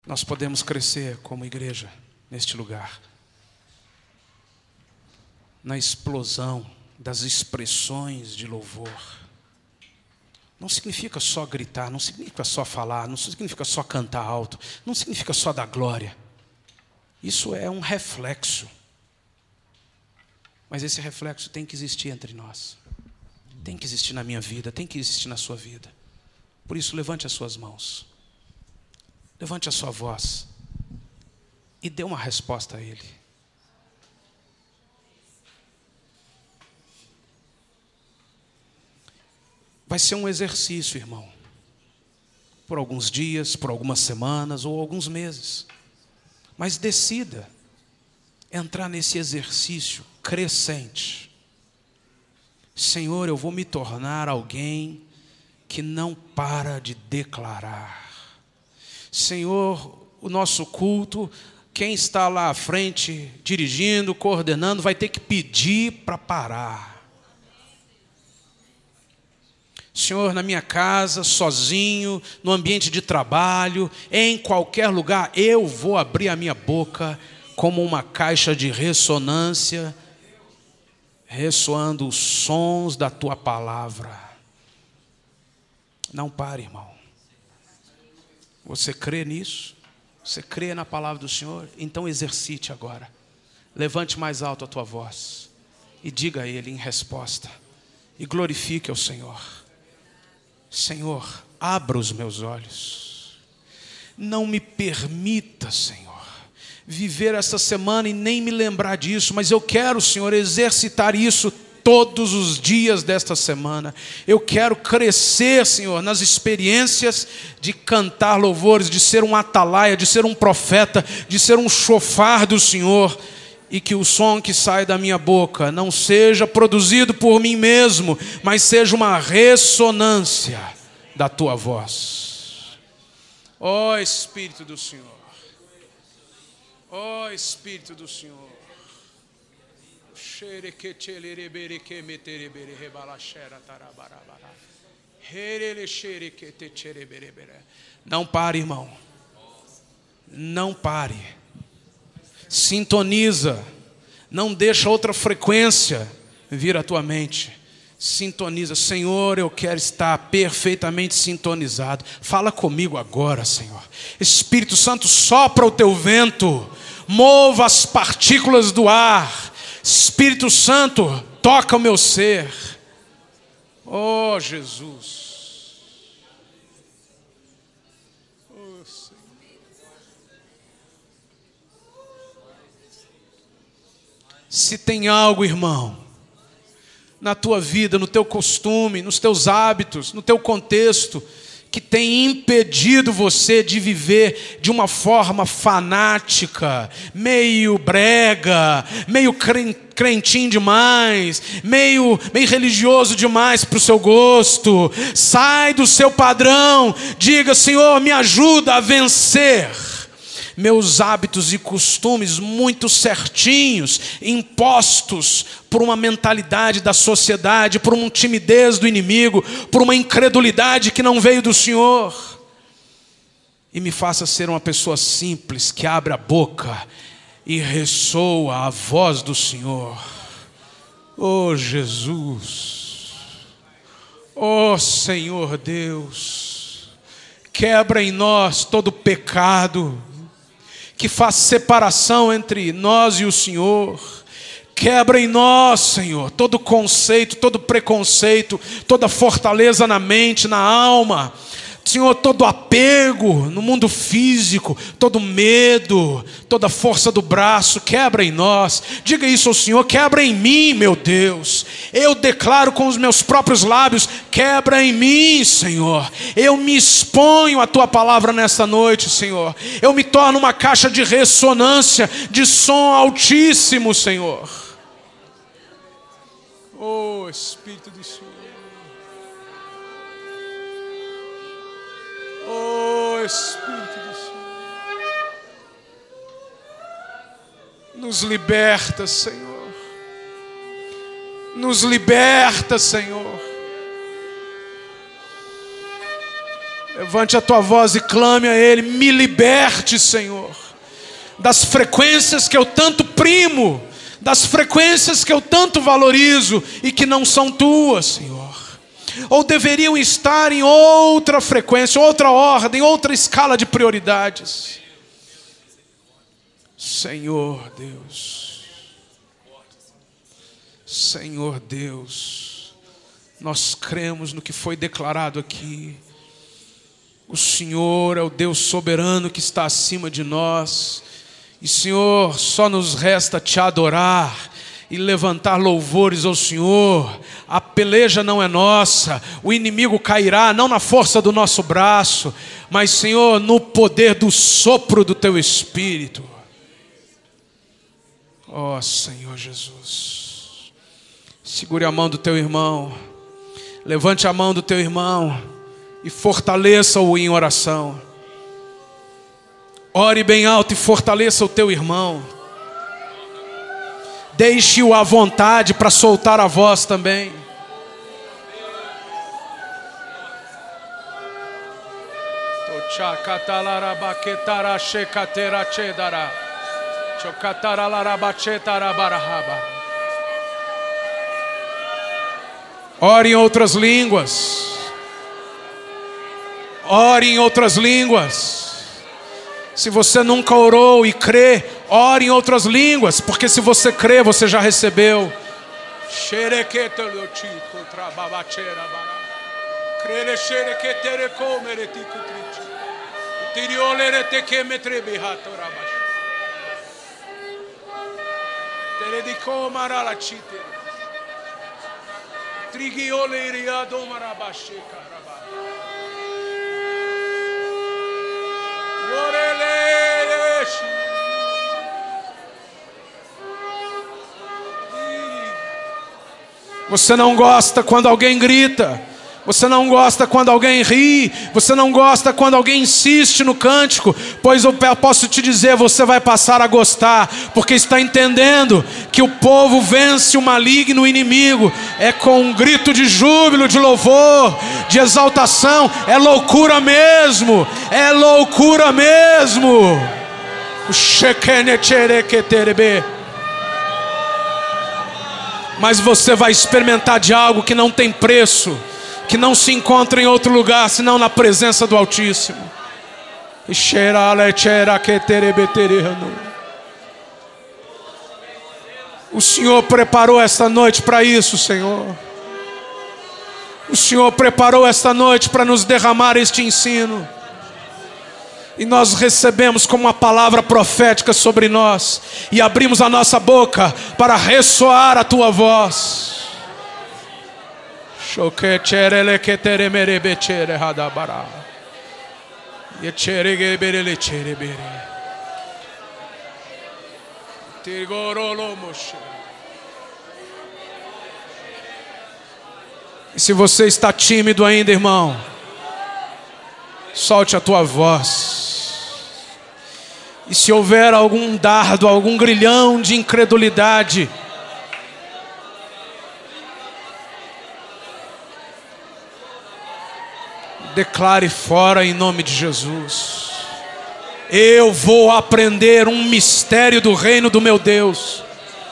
Nós podemos crescer como igreja neste lugar, na explosão das expressões de louvor. Não significa só gritar, não significa só falar, não significa só cantar alto, não significa só dar glória. Isso é um reflexo. Mas esse reflexo tem que existir entre nós. Tem que existir na minha vida, tem que existir na sua vida. Por isso, levante as suas mãos. Levante a sua voz. E dê uma resposta a Ele. Vai ser um exercício, irmão. Por alguns dias, por algumas semanas ou alguns meses. Mas decida entrar nesse exercício crescente. Senhor, eu vou me tornar alguém que não para de declarar. Senhor, o nosso culto, quem está lá à frente, dirigindo, coordenando, vai ter que pedir para parar. Senhor, na minha casa, sozinho, no ambiente de trabalho, em qualquer lugar, eu vou abrir a minha boca como uma caixa de ressonância, ressoando os sons da Tua palavra. Não pare, irmão. Você crê nisso? Você crê na palavra do Senhor? Então exercite agora. Levante mais alto a tua voz e diga a Ele em resposta. E glorifique ao Senhor. Senhor, abra os meus olhos. Não me permita, Senhor, viver essa semana e nem me lembrar disso, mas eu quero, Senhor, exercitar isso todos os dias desta semana. Eu quero crescer, Senhor, nas experiências de cantar louvores, de ser um atalaia, de ser um profeta, de ser um chofar do Senhor. E que o som que sai da minha boca não seja produzido por mim mesmo, mas seja uma ressonância da Tua voz. Ó Espírito do Senhor. Ó Espírito do Senhor. Não pare, irmão. Não pare. Sintoniza. Não deixa outra frequência vir à tua mente. Sintoniza. Senhor, eu quero estar perfeitamente sintonizado. Fala comigo agora, Senhor. Espírito Santo, sopra o teu vento. Mova as partículas do ar. Espírito Santo, toca o meu ser. Oh, Jesus. Oh, Senhor. Se tem algo, irmão, na tua vida, no teu costume, nos teus hábitos, no teu contexto, que tem impedido você de viver de uma forma fanática, meio brega, meio crentinho demais, meio religioso demais para o seu gosto. Sai do seu padrão, diga: Senhor, me ajuda a vencer meus hábitos e costumes muito certinhos, impostos por uma mentalidade da sociedade, por uma timidez do inimigo, por uma incredulidade que não veio do Senhor. E me faça ser uma pessoa simples, que abre a boca e ressoa a voz do Senhor. Oh Jesus, oh Senhor Deus, quebra em nós todo pecado que faz separação entre nós e o Senhor. Quebra em nós, Senhor, todo conceito, todo preconceito, toda fortaleza na mente, na alma. Senhor, todo apego no mundo físico, todo medo, toda força do braço, quebra em nós. Diga isso ao Senhor: quebra em mim, meu Deus. Eu declaro com os meus próprios lábios: quebra em mim, Senhor. Eu me exponho à Tua palavra nesta noite, Senhor. Eu me torno uma caixa de ressonância, de som altíssimo, Senhor. Oh, Espírito do Senhor. Oh, Espírito do Senhor, nos liberta, Senhor. Nos liberta, Senhor. Levante a tua voz e clame a Ele. Me liberte, Senhor, das frequências que eu tanto primo, das frequências que eu tanto valorizo e que não são tuas, Senhor. Ou deveriam estar em outra frequência, outra ordem, outra escala de prioridades. Senhor Deus, Senhor Deus, nós cremos no que foi declarado aqui. O Senhor é o Deus soberano que está acima de nós. E, Senhor, só nos resta te adorar e levantar louvores ao Senhor. A peleja não é nossa, o inimigo cairá não na força do nosso braço, mas, Senhor, no poder do sopro do Teu Espírito. Ó Senhor Jesus, segure a mão do teu irmão, levante a mão do teu irmão e fortaleça-o em oração. Ore bem alto e fortaleça o teu irmão. Deixe-o à vontade para soltar a voz também. Ore em outras línguas. Ore em outras línguas. Se você nunca orou e crê, ore em outras línguas, porque se você crê, você já recebeu. Você não gosta quando alguém grita. Você não gosta quando alguém ri. Você não gosta quando alguém insiste no cântico. Pois eu posso te dizer, você vai passar a gostar, porque está entendendo que o povo vence o maligno inimigo. É com um grito de júbilo, de louvor, de exaltação. É loucura mesmo. É loucura mesmo. Mas você vai experimentar de algo que não tem preço, que não se encontra em outro lugar senão na presença do Altíssimo. O Senhor preparou esta noite para isso, Senhor. O Senhor preparou esta noite para nos derramar este ensino. E nós recebemos como uma palavra profética sobre nós. E abrimos a nossa boca para ressoar a tua voz. E se você está tímido ainda, irmão, solte a tua voz. E se houver algum dardo, algum grilhão de incredulidade, declare fora em nome de Jesus. Eu vou aprender um mistério do reino do meu Deus,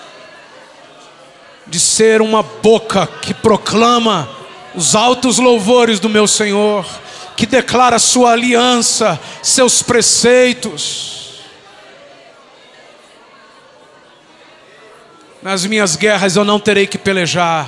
de ser uma boca que proclama os altos louvores do meu Senhor, que declara sua aliança, seus preceitos. Nas minhas guerras eu não terei que pelejar.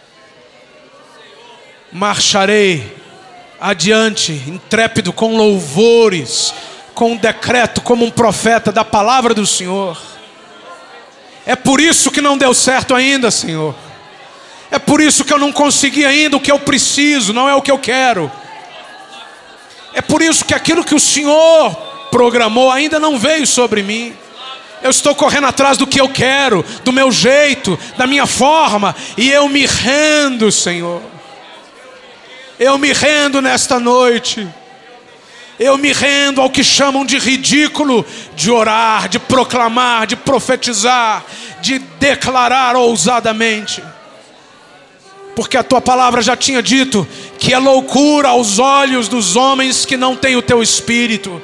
Marcharei adiante, intrépido, com louvores, com um decreto, como um profeta da palavra do Senhor. É por isso que não deu certo ainda, Senhor. É por isso que eu não consegui ainda o que eu preciso, não é o que eu quero. É por isso que aquilo que o Senhor programou ainda não veio sobre mim. Eu estou correndo atrás do que eu quero, do meu jeito, da minha forma, e eu me rendo, Senhor. Eu me rendo nesta noite. Eu me rendo ao que chamam de ridículo, de orar, de proclamar, de profetizar, de declarar ousadamente. porque a tua palavra já tinha dito que é loucura aos olhos dos homens que não têm o teu espírito.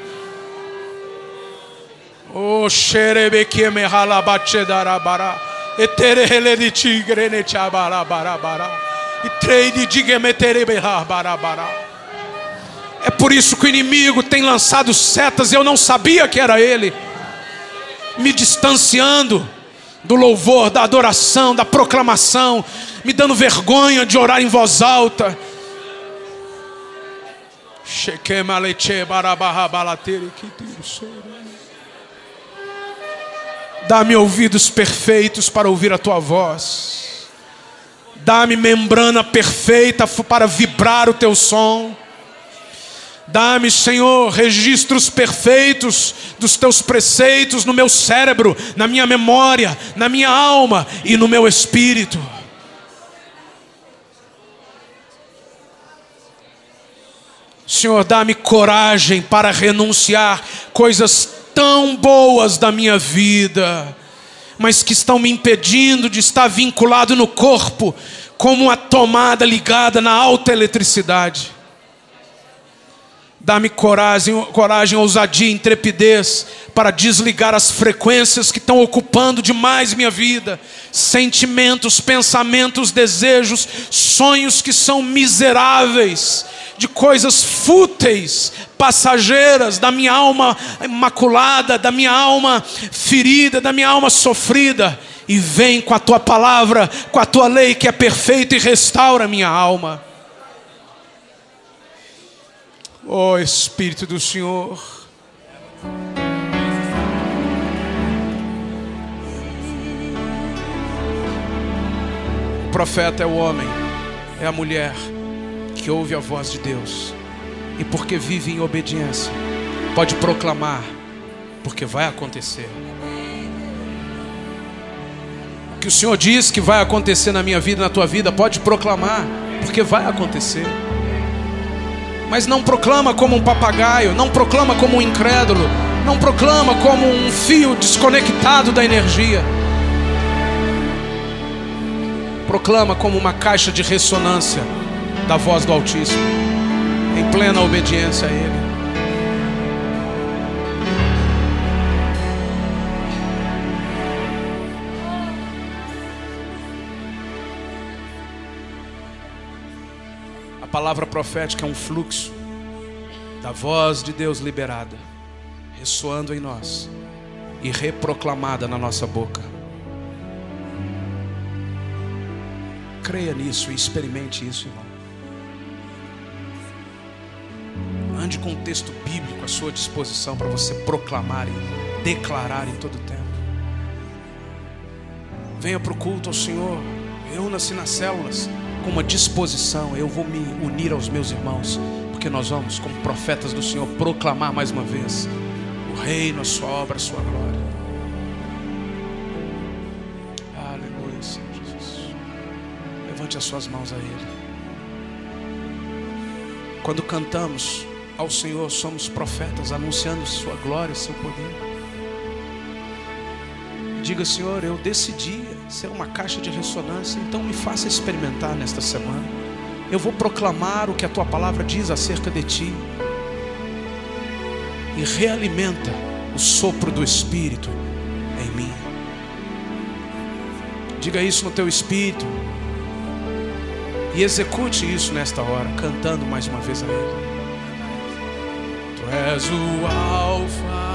Oh, xerebeque me ralabache darabara, eterele tigre ne chabarabara, e treide diga meterebe barabara. É por isso que o inimigo tem lançado setas, eu não sabia que era ele, me distanciando do louvor, da adoração, da proclamação, me dando vergonha de orar em voz alta. Dá-me ouvidos perfeitos para ouvir a tua voz. Dá-me membrana perfeita para vibrar o teu som. Dá-me, Senhor, registros perfeitos dos teus preceitos no meu cérebro, na minha memória, na minha alma e no meu espírito. Senhor, dá-me coragem para renunciar coisas tão boas da minha vida, mas que estão me impedindo de estar vinculado no corpo, como uma tomada ligada na alta eletricidade. Dá-me coragem, ousadia, intrepidez para desligar as frequências que estão ocupando demais minha vida. Sentimentos, pensamentos, desejos, sonhos que são miseráveis, de coisas fúteis, passageiras, da minha alma imaculada, da minha alma ferida, da minha alma sofrida. E vem com a tua palavra, com a tua lei que é perfeita e restaura a minha alma. Oh Espírito do Senhor, o profeta é o homem, é a mulher que ouve a voz de Deus e porque vive em obediência pode proclamar, porque vai acontecer. O que o Senhor diz que vai acontecer na minha vida, na tua vida, pode proclamar, porque vai acontecer. Mas não proclama como um papagaio, não proclama como um incrédulo, não proclama como um fio desconectado da energia. Proclama como uma caixa de ressonância da voz do Altíssimo, em plena obediência a Ele. A palavra profética é um fluxo da voz de Deus liberada, ressoando em nós e reproclamada na nossa boca. Creia nisso e experimente isso, irmão. Ande com um texto bíblico à sua disposição para você proclamar e declarar em todo o tempo. Venha para o culto ao Senhor, reúna-se nas células com uma disposição. Eu vou me unir aos meus irmãos, porque nós vamos, como profetas do Senhor, proclamar mais uma vez o reino, a sua obra, a sua glória. Aleluia, Senhor Jesus. Levante as suas mãos a Ele. Quando cantamos ao Senhor, somos profetas anunciando sua glória, seu poder. Diga: Senhor, eu decidi ser uma caixa de ressonância, então me faça experimentar nesta semana. Eu vou proclamar o que a tua palavra diz acerca de ti. E realimenta o sopro do Espírito em mim. Diga isso no teu espírito e execute isso nesta hora, cantando mais uma vez a Ele. Tu és o Alfa